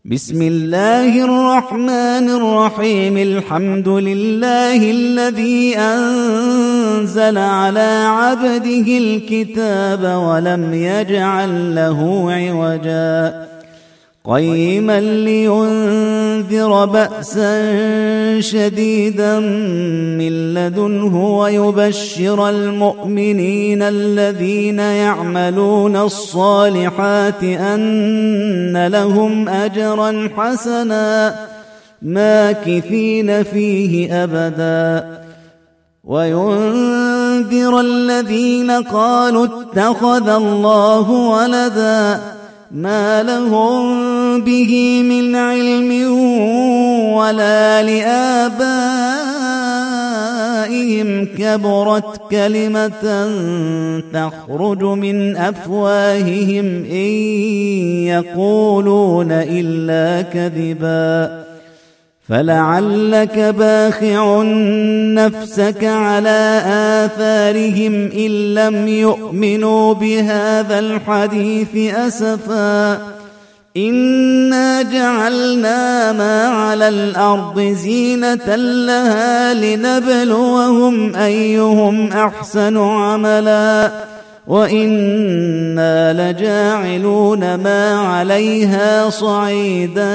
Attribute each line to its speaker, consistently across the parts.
Speaker 1: بسم الله الرحمن الرحيم. الحمد لله الذي أنزل على عبده الكتاب ولم يجعل له عوجا قيما لينذر بأسا شديدا من لدنه ويبشر المؤمنين الذين يعملون الصالحات أن لهم أجرا حسنا ماكثين فيه أبدا وينذر الذين قالوا اتخذ الله ولدا ما لهم به من علم ولا لآبائهم كبرت كلمة تخرج من أفواههم إن يقولون إلا كذبا فلعلك باخع نفسك على آثارهم إن لم يؤمنوا بهذا الحديث أسفا إنا جعلنا ما على الأرض زينة لها لنبلوهم أيهم أحسن عملا وإنا لجاعلون ما عليها صعيدا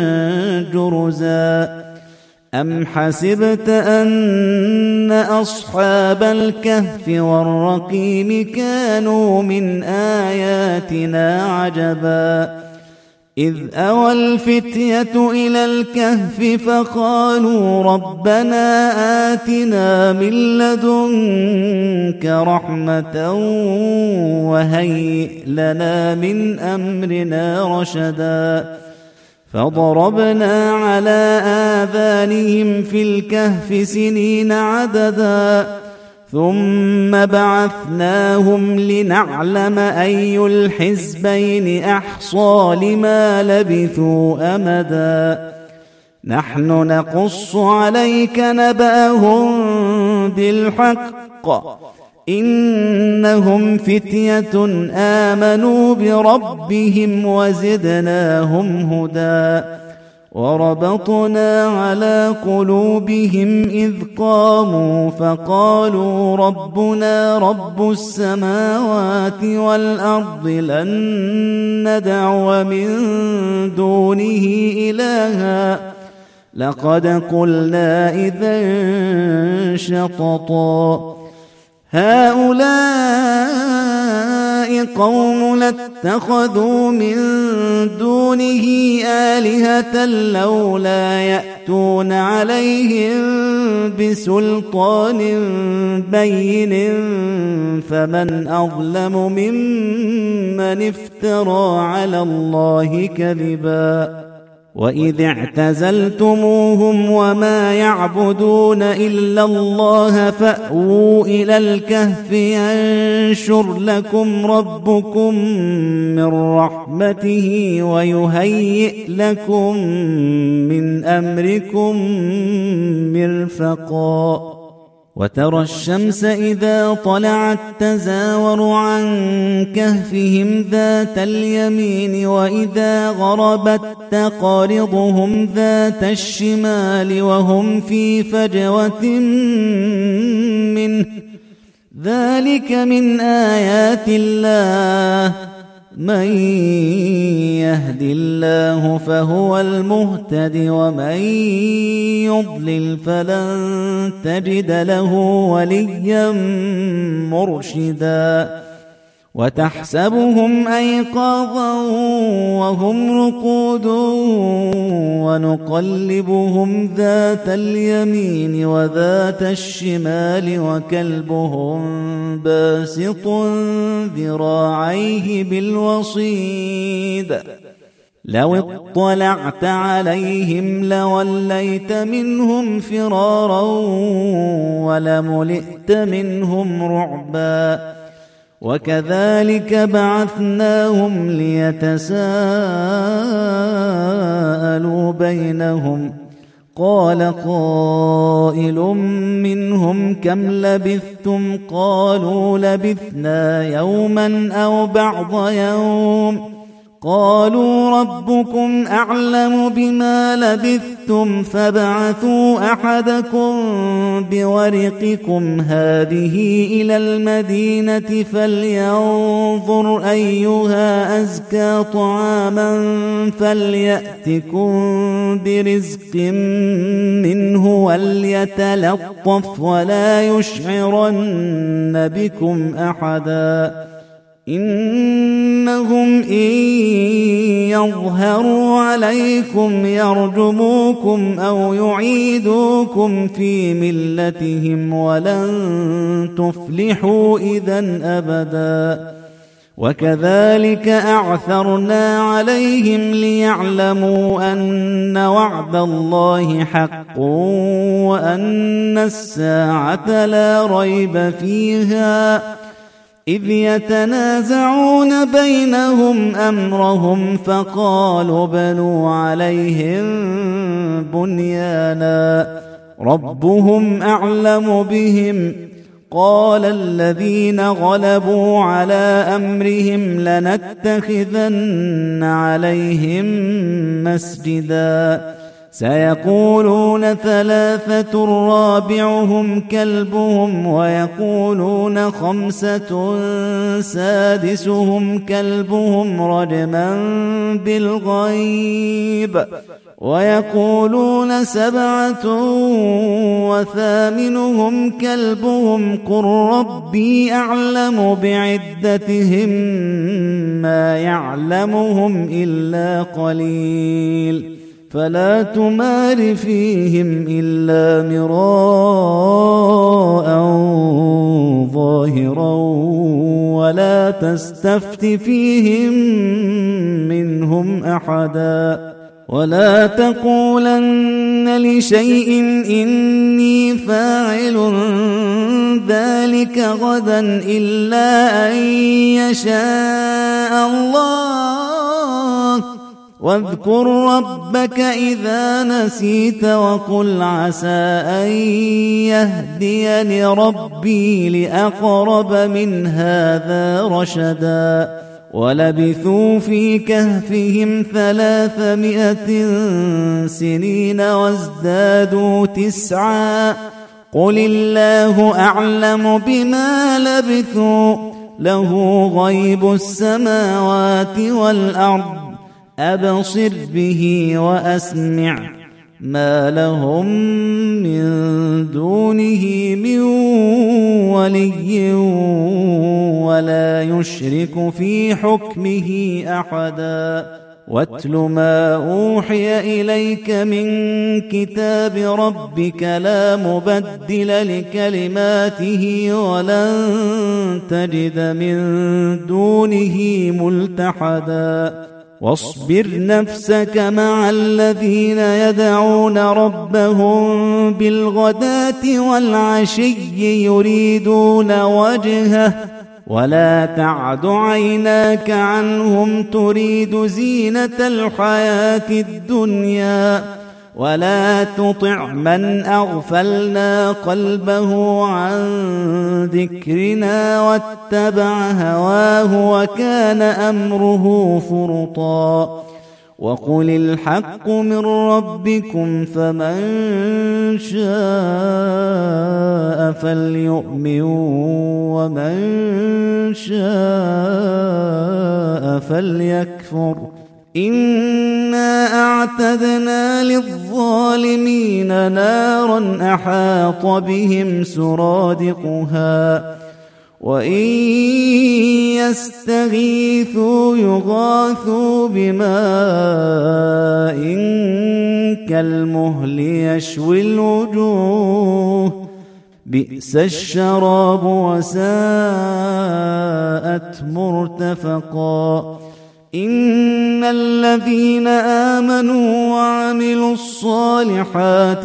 Speaker 1: جرزا أم حسبت أن أصحاب الكهف والرقيم كانوا من آياتنا عجبا إذ أوى الفتية إلى الكهف فقالوا ربنا آتنا من لدنك رحمة وهيئ لنا من أمرنا رشدا فضربنا على آذانهم في الكهف سنين عددا ثم بعثناهم لنعلم أي الحزبين أحصى لما لبثوا أمدا نحن نقص عليك نبأهم بالحق إنهم فتية آمنوا بربهم وزدناهم هدى وربطنا على قلوبهم إذ قاموا فقالوا ربنا رب السماوات والأرض لن ندعو من دونه إلها لقد قلنا إذا شططا هؤلاء قوم اتخذوا من دونه آلهة لولا يأتون عليهم بسلطان بين فمن أظلم ممن افترى على الله كذبا وإذ اعتزلتموهم وما يعبدون إلا الله فأووا إلى الكهف ينشر لكم ربكم من رحمته ويهيئ لكم من أمركم مرفقا وترى الشمس إذا طلعت تزاور عن كهفهم ذات اليمين وإذا غربت تقرضهم ذات الشمال وهم في فجوة منه ذلك من آيات الله من يهد الله فهو المهتد ومن يضلل فلن تجد له وليا مرشدا وتحسبهم أيقاظا وهم رقود ونقلبهم ذات اليمين وذات الشمال وكلبهم باسط ذراعيه بالوصيد لو اطلعت عليهم لوليت منهم فرارا ولملئت منهم رعبا وكذلك بعثناهم ليتساءلوا بينهم قال قائل منهم كم لبثتم قالوا لبثنا يوما أو بعض يوم قالوا ربكم أعلم بما لبثتم فابعثوا أحدكم بورقكم هذه إلى المدينة فلينظر أيها أزكى طعاما فليأتكم برزق منه وليتلطف ولا يشعرن بكم أحدا إنهم إن يظهروا عليكم يرجموكم أو يعيدوكم في ملتهم ولن تفلحوا إذن أبدا وكذلك أعثرنا عليهم ليعلموا أن وعد الله حق وأن الساعة لا ريب فيها إذ يتنازعون بينهم أمرهم فقالوا بنوا عليهم بنيانا ربهم أعلم بهم قال الذين غلبوا على أمرهم لنتخذن عليهم مسجدا سيقولون ثلاثة رابعهم كلبهم ويقولون خمسة سادسهم كلبهم رجما بالغيب ويقولون سبعة وثامنهم كلبهم قل ربي أعلم بعدتهم ما يعلمهم إلا قليل فلا تمار فيهم إلا مراء ظاهرا ولا تستفت فيهم منهم أحدا ولا تقولن لشيء إني فاعل ذلك غدا إلا أن يشاء الله واذكر ربك إذا نسيت وقل عسى أن يهديني ربي لأقرب من هذا رشدا ولبثوا في كهفهم 300 سنين وازدادوا 9 قل الله أعلم بما لبثوا له غيب السماوات والأرض أبصر به وأسمع ما لهم من دونه من ولي ولا يشرك في حكمه أحدا واتل ما أوحي إليك من كتاب ربك لا مبدل لكلماته ولن تجد من دونه ملتحدا واصبر نفسك مع الذين يدعون ربهم بالغداة والعشي يريدون وجهه ولا تعد عيناك عنهم تريد زينة الحياة الدنيا ولا تطع من أغفلنا قلبه عن ذكرنا واتبع هواه وكان أمره فرطا وقل الحق من ربكم فمن شاء فليؤمن ومن شاء فليكفر إنا أعتدنا للظالمين نارا أحاط بهم سرادقها وإن يستغيثوا يغاثوا بماء كالمهل يشوي الوجوه بئس الشراب وساءت مرتفقا إن الذين آمنوا وعملوا الصالحات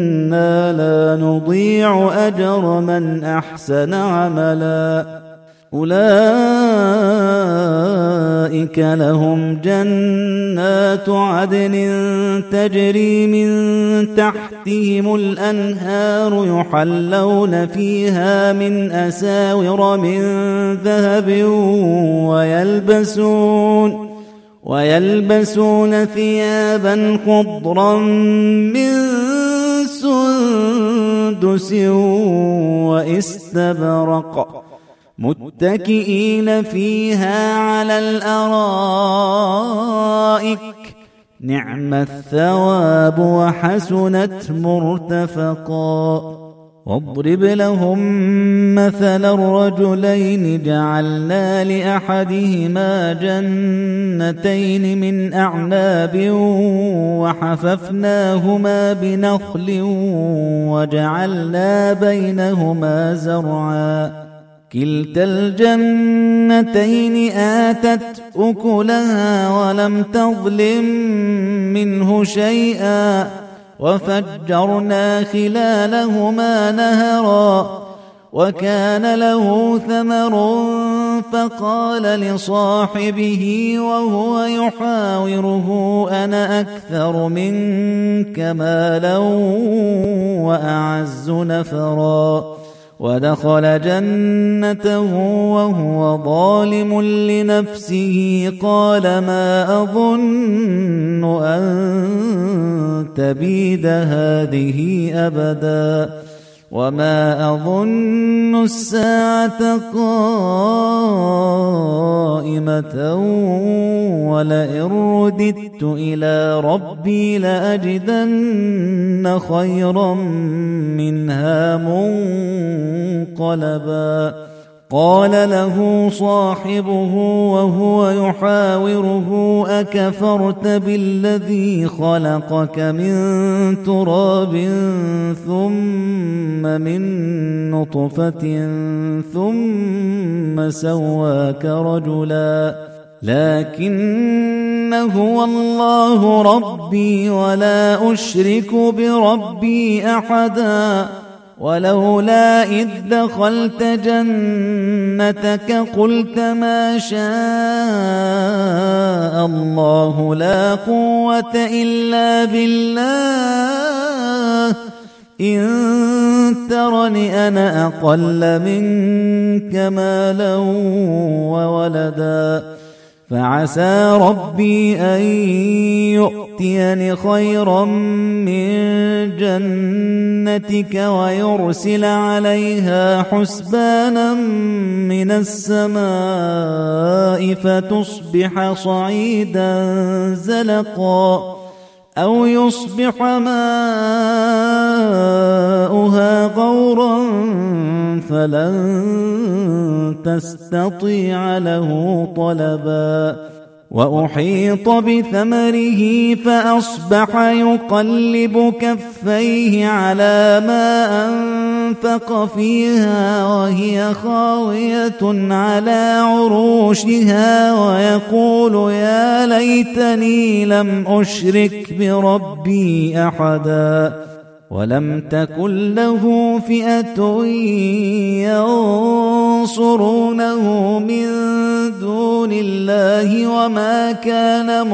Speaker 1: إنا لا نضيع أجر من أحسن عملا أولئك لهم جنات عدن تجري من تحتهم الأنهار يحلون فيها من أساور من ذهب ويلبسون ثيابا خضرا من سندس واستبرق متكئين فيها على الأرائك نعم الثواب وحسنت مرتفقا. واضرب لهم مثل الرجلين جعلنا لأحدهما جنتين من أعناب وحففناهما بنخل وجعلنا بينهما زرعا كلتا الجنتين آتت أكلها ولم تظلم منه شيئا وفجرنا خلالهما نهرا وكان له ثمر فقال لصاحبه وهو يحاوره أنا أكثر منك مالا وأعز نفرا ودخل جنته وهو ظالم لنفسه قال ما أظن أن تبيد هذه أبدا وما أظن الساعة قائمة ولئن رددت إلى ربي لأجدن خيرا منها منقلبا. قال له صاحبه وهو يحاوره أكفرت بالذي خلقك من تراب ثم من نطفة ثم سواك رجلا لكن هو الله ربي ولا أشرك بربي أحدا ولولا إذ دخلت جنتك قلت ما شاء الله لا قوة إلا بالله إن ترني أنا أقل منك مالا وولدا فعسى ربي أن يؤتيني خيرا من جنتك ويرسل عليها حسبانا من السماء فتصبح صعيدا زلقا أو يصبح ماؤها غورا فلن تستطيع له طلبا وأحيط بثمره فأصبح يقلب كفيه على ما أنفق فيها وهي خاوية على عروشها ويقول يا ليتني لم أشرك بربي أحدا ولم تكن له فئة ينصرونه من دون الله وما كان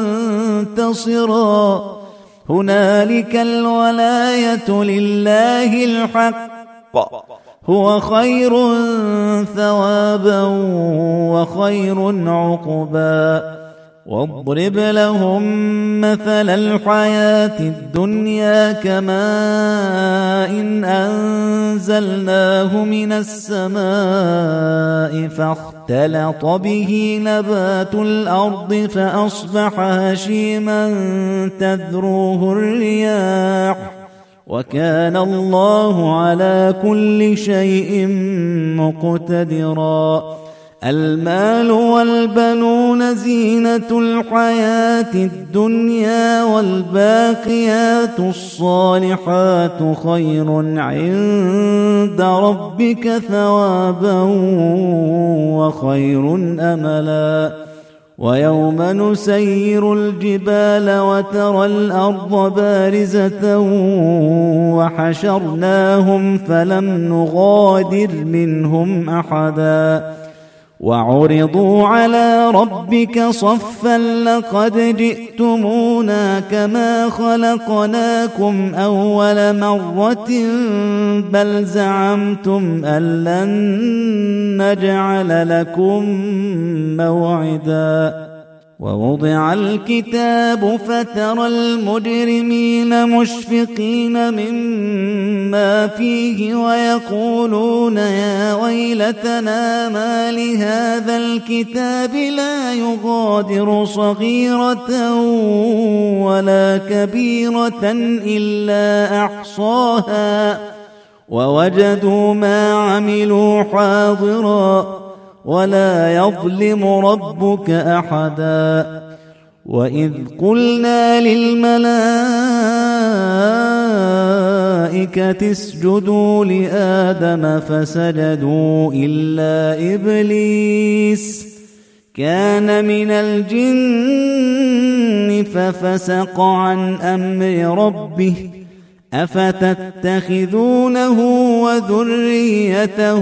Speaker 1: منتصرا هنالك الولاية لله الحق هو خير ثوابا وخير عقبا. واضرب لهم مثل الحياة الدنيا كماء إن أنزلناه من السماء فاختلط به نبات الأرض فأصبح هشيما تذروه الرياح وكان الله على كل شيء مقتدرا. المال والبنون زينة الحياة الدنيا والباقيات الصالحات خير عند ربك ثوابا وخير أملا. ويوم نسير الجبال وترى الأرض بارزة وحشرناهم فلم نغادر منهم أحدا وعرضوا على ربك صفا لقد جئتمونا كما خلقناكم أول مرة بل زعمتم أن لن نجعل لكم موعدا ووضع الكتاب فترى المجرمين مشفقين مما فيه ويقولون يا ويلتنا ما لهذا الكتاب لا يغادر صغيرة ولا كبيرة إلا أحصاها ووجدوا ما عملوا حاضرا ولا يظلم ربك أحدا وإذ قلنا للملائكة اسجدوا لآدم فسجدوا إلا إبليس كان من الجن ففسق عن أمر ربه أفتتخذونه وذريته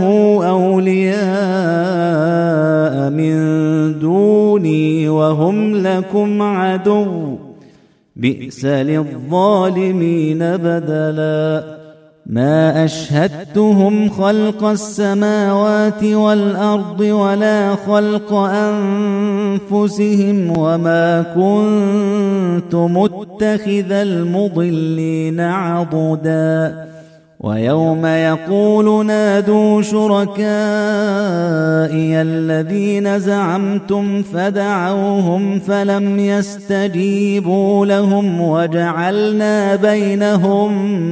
Speaker 1: أولياء من دوني وهم لكم عدو بئس للظالمين بدلا ما أشهدتهم خلق السماوات والأرض ولا خلق أنفسهم وما كنت متخذ المضلين عضدا ويوم يقول نادوا شركائي الذين زعمتم فدعوهم فلم يستجيبوا لهم وجعلنا بينهم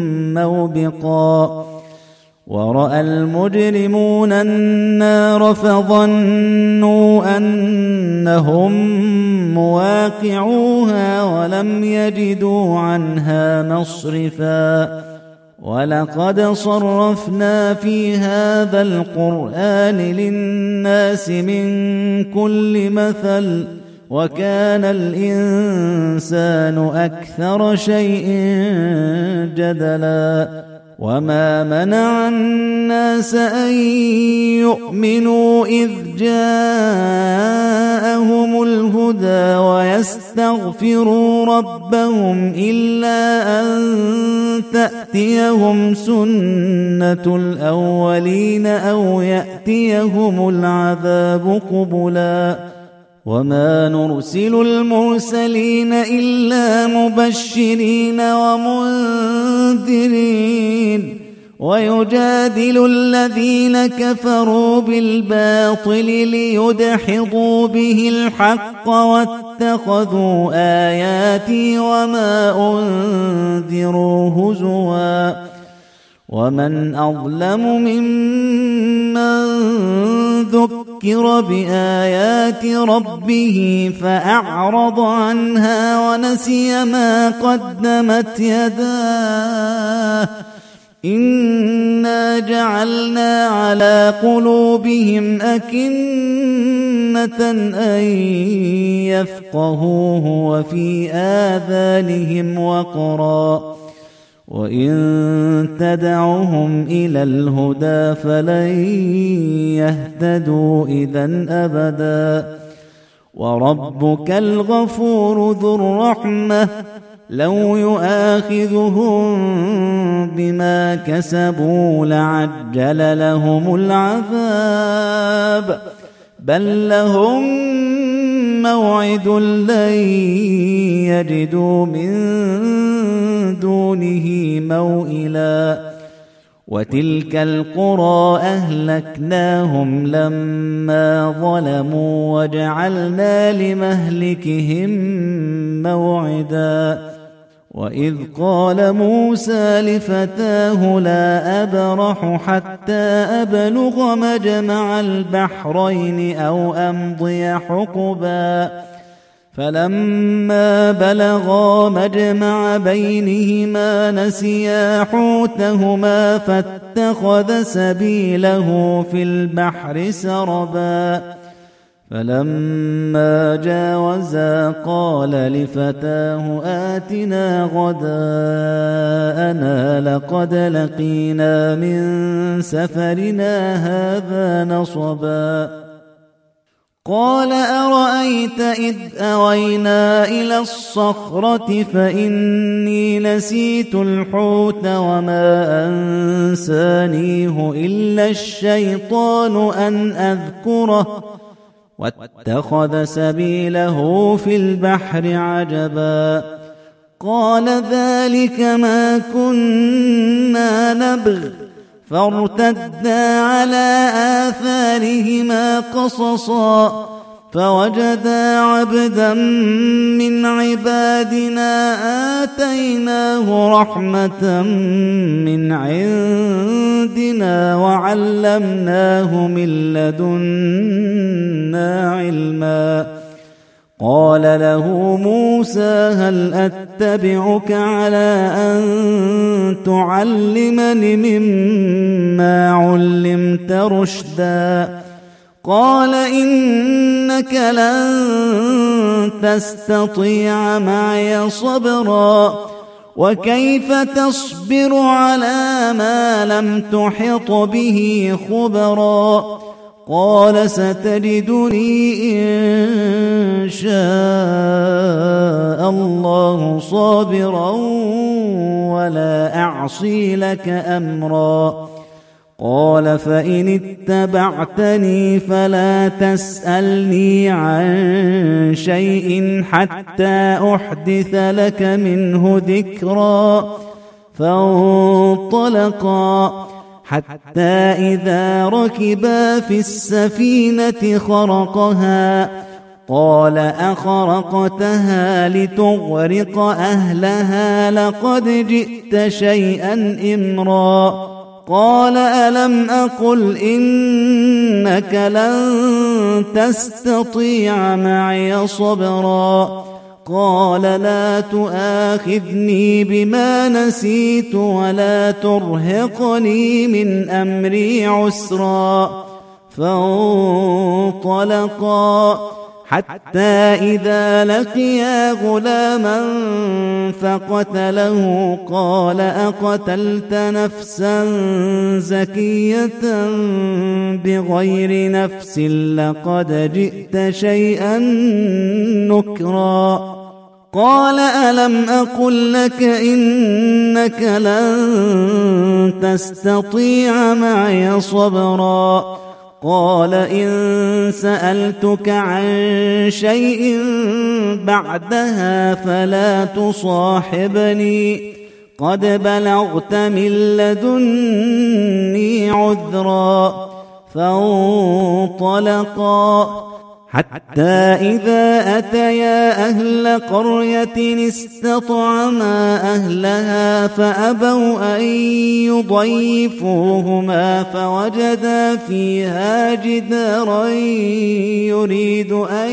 Speaker 1: موبقا ورأى المجرمون النار فظنوا أنهم مواقعوها ولم يجدوا عنها مصرفا ولقد صرفنا في هذا القرآن للناس من كل مثل وكان الإنسان أكثر شيء جدلا وما منع الناس أن يؤمنوا إذ جاءهم الهدى ويستغفروا ربهم إلا أن تأتيهم سنة الأولين أو يأتيهم العذاب قبلا وما نرسل المرسلين إلا مبشرين ومنذرين ويجادل الذين كفروا بالباطل ليدحضوا به الحق واتخذوا آياتي وما أنذروا هزوا ومن أظلم ممن ذكر بآيات ربه فأعرض عنها ونسي ما قدمت يداه إنا جعلنا على قلوبهم أكنة أن يفقهوه وفي آذانهم وقرا وإن تدعهم إلى الهدى فلن يهتدوا إذن أبدا وربك الغفور ذو الرحمة لو يؤاخذهم بما كسبوا لعجل لهم العذاب بل لهم موعد لن يجدوا من دونه موئلا وتلك القرى أهلكناهم لما ظلموا وجعلنا لمهلكهم موعدا وإذ قال موسى لفتاه لا أبرح حتى أبلغ مجمع البحرين أو أمضي حقبا فلما بلغا مجمع بينهما نسيا حوتهما فاتخذ سبيله في البحر سربا فلما جاوزا قال لفتاه آتنا غداءنا لقد لقينا من سفرنا هذا نصبا قال أرأيت إذ أوينا إلى الصخرة فإني نسيت الحوت وما أنسانيه إلا الشيطان أن أذكره واتخذ سبيله في البحر عجبا قال ذلك ما كنا نبغ فارتدا على آثارهما قصصا فوجدا عبدا من عبادنا آتيناه رحمة من عندنا وعلمناه من لدنا علما قال له موسى هل أتبعك على أن تعلمني مما علمت رشدا قال إنك لن تستطيع معي صبرا وكيف تصبر على ما لم تحط به خبرا قال ستجدني إن شاء الله صابرا ولا أعصي لك أمرا قال فإن اتبعتني فلا تسألني عن شيء حتى أحدث لك منه ذكرا فانطلقا حتى إذا ركبا في السفينة خرقها قال أخرقتها لتغرق أهلها لقد جئت شيئا إمرا قال ألم أقل إنك لن تستطيع معي صبرا قال لا تؤاخذني بما نسيت ولا ترهقني من أمري عسرا فانطلقا حتى إذا لقيا غلاما فقتله قال أقتلت نفسا زكية بغير نفس لقد جئت شيئا نكرا قال ألم أقل لك إنك لن تستطيع معي صبرا قال إن سألتك عن شيء بعدها فلا تصاحبني قد بلغت من لدني عذرا فانطلقا حتى إذا أتيا أهل قرية استطعما أهلها فأبوا أن يضيفوهما فوجدا فيها جدارا يريد أن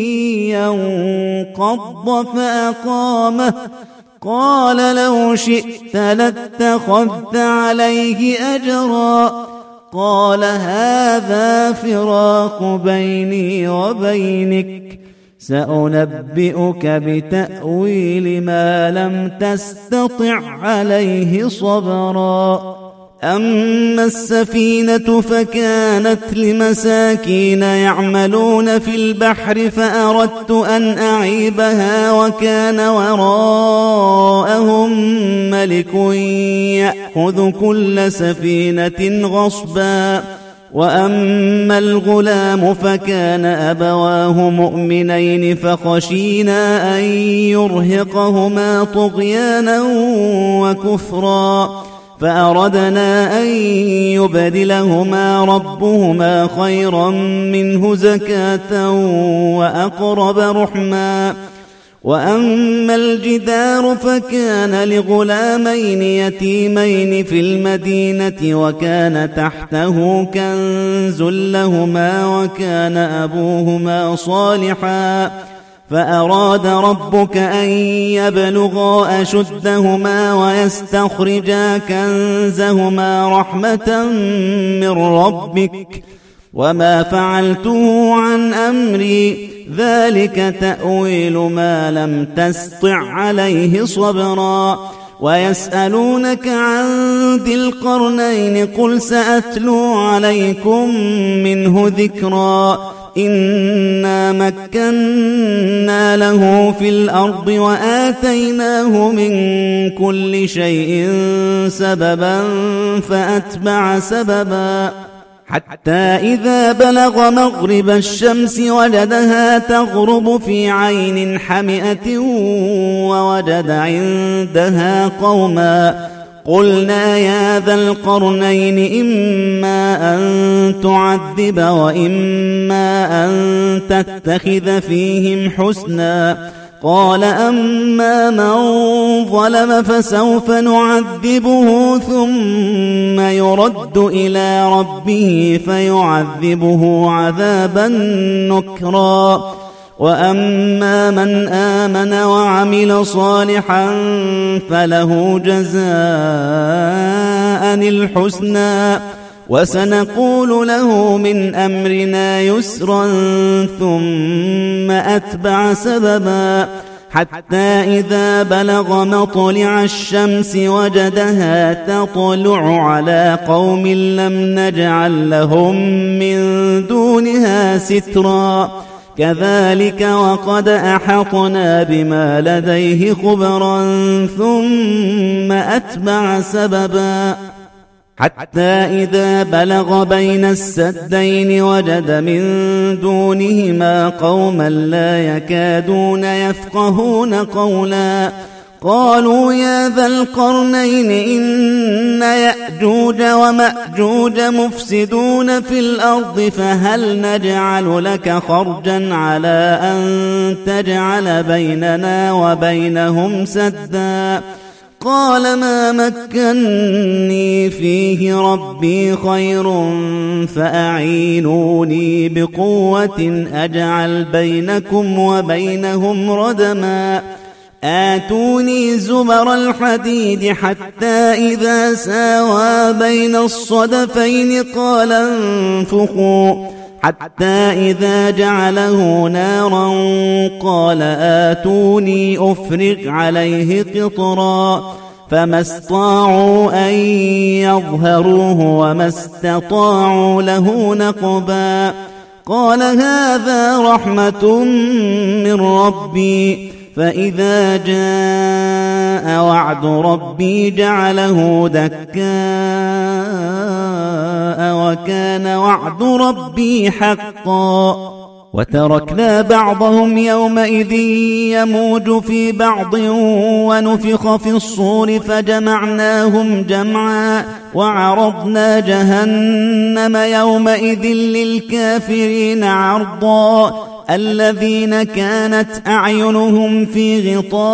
Speaker 1: ينقض فأقامه قال لو شئت لاتخذت عليه أجرا قال هذا فراق بيني وبينك سأنبئك بتأويل ما لم تستطع عليه صبرا أما السفينة فكانت لمساكين يعملون في البحر فأردت أن أعيبها وكان وراءهم ملك يأخذ كل سفينة غصبا وأما الغلام فكان أبواه مؤمنين فخشينا أن يرهقهما طغيانا وكفرا فأردنا أن يبدلهما ربهما خيرا منه زكاة وأقرب رحما وأما الجدار فكان لغلامين يتيمين في المدينة وكان تحته كنز لهما وكان أبوهما صالحا فأراد ربك أن يبلغا أشدهما ويستخرجا كنزهما رحمة من ربك وما فعلته عن أمري ذلك تأويل ما لم تستطع عليه صبرا ويسألونك عن ذي القرنين قل سأتلو عليكم منه ذكرا إنا مكنا له في الأرض وآتيناه من كل شيء سببا فأتبع سببا حتى إذا بلغ مغرب الشمس وجدها تغرب في عين حمئة ووجد عندها قوما قلنا يا ذا القرنين إما أن تعذب وإما أن تتخذ فيهم حسنا قال أما من ظلم فسوف نعذبه ثم يرد إلى ربه فيعذبه عذابا نكرا وأما من آمن وعمل صالحا فله جزاء الحسنى وسنقول له من أمرنا يسرا ثم أتبع سببا حتى إذا بلغ مطلع الشمس وجدها تطلع على قوم لم نجعل لهم من دونها سترا كذلك وقد أحطنا بما لديه خبرا ثم أتبع سببا حتى إذا بلغ بين السدين وجد من دونهما قوما لا يكادون يفقهون قولا قالوا يا ذا القرنين إن يأجوج ومأجوج مفسدون في الأرض فهل نجعل لك خرجا على أن تجعل بيننا وبينهم سدا قال ما مكني فيه ربي خير فأعينوني بقوة أجعل بينكم وبينهم ردما آتوني زبر الحديد حتى إذا ساوى بين الصدفين قال انفخوا حتى إذا جعله نارا قال آتوني أفرغ عليه قطرا فما استطاعوا أن يظهروه وما استطاعوا له نقبا قال هذا رحمة من ربي فإذا جاء وعد ربي جعله دكاء وكان وعد ربي حقا وتركنا بعضهم يومئذ يموج في بعض ونفخ في الصور فجمعناهم جمعا وعرضنا جهنم يومئذ للكافرين عرضا الذين كانت أعينهم في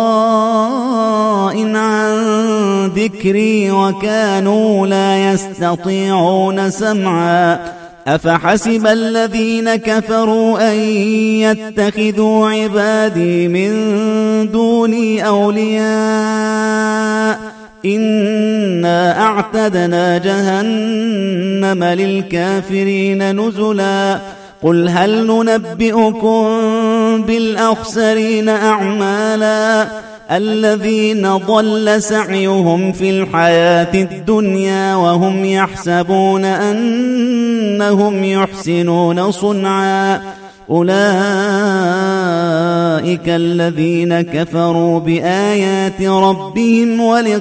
Speaker 1: غطاء عن ذكري وكانوا لا يستطيعون سمعا أفحسب الذين كفروا أن يتخذوا عبادي من دوني أولياء إنا أعتدنا جهنم للكافرين نزلا قل هل ننبئكم بالأخسرين أعمالا الذين ضل سعيهم في الحياة الدنيا وهم يحسبون أنهم يحسنون صنعا أولئك الذين كفروا بآيات ربهم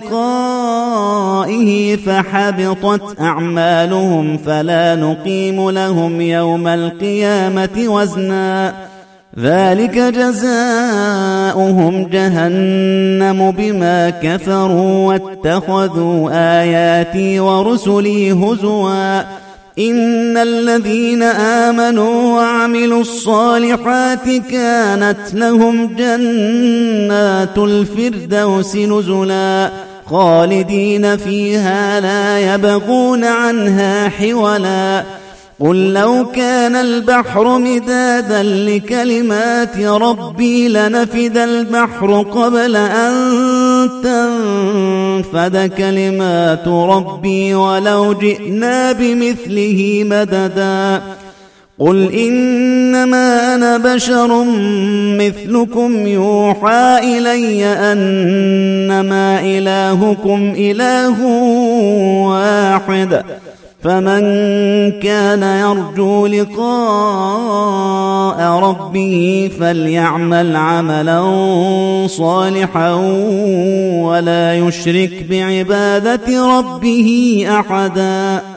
Speaker 1: ولقائه فحبطت أعمالهم فلا نقيم لهم يوم القيامة وزنا ذلك جزاؤهم جهنم بما كفروا واتخذوا آياتي ورسلي هزوا إن الذين آمنوا وعملوا الصالحات كانت لهم جنات الفردوس نزلا خالدين فيها لا يبغون عنها حولا قل لو كان البحر مدادا لكلمات ربي لنفد البحر قبل أن تنفد كلمات ربي ولو جئنا بمثله مددا قل إنما أنا بشر مثلكم يوحى إلي أنما إلهكم إله واحد فمن كان يرجو لقاء ربه فليعمل عملا صالحا ولا يشرك بعبادة ربه أحدا.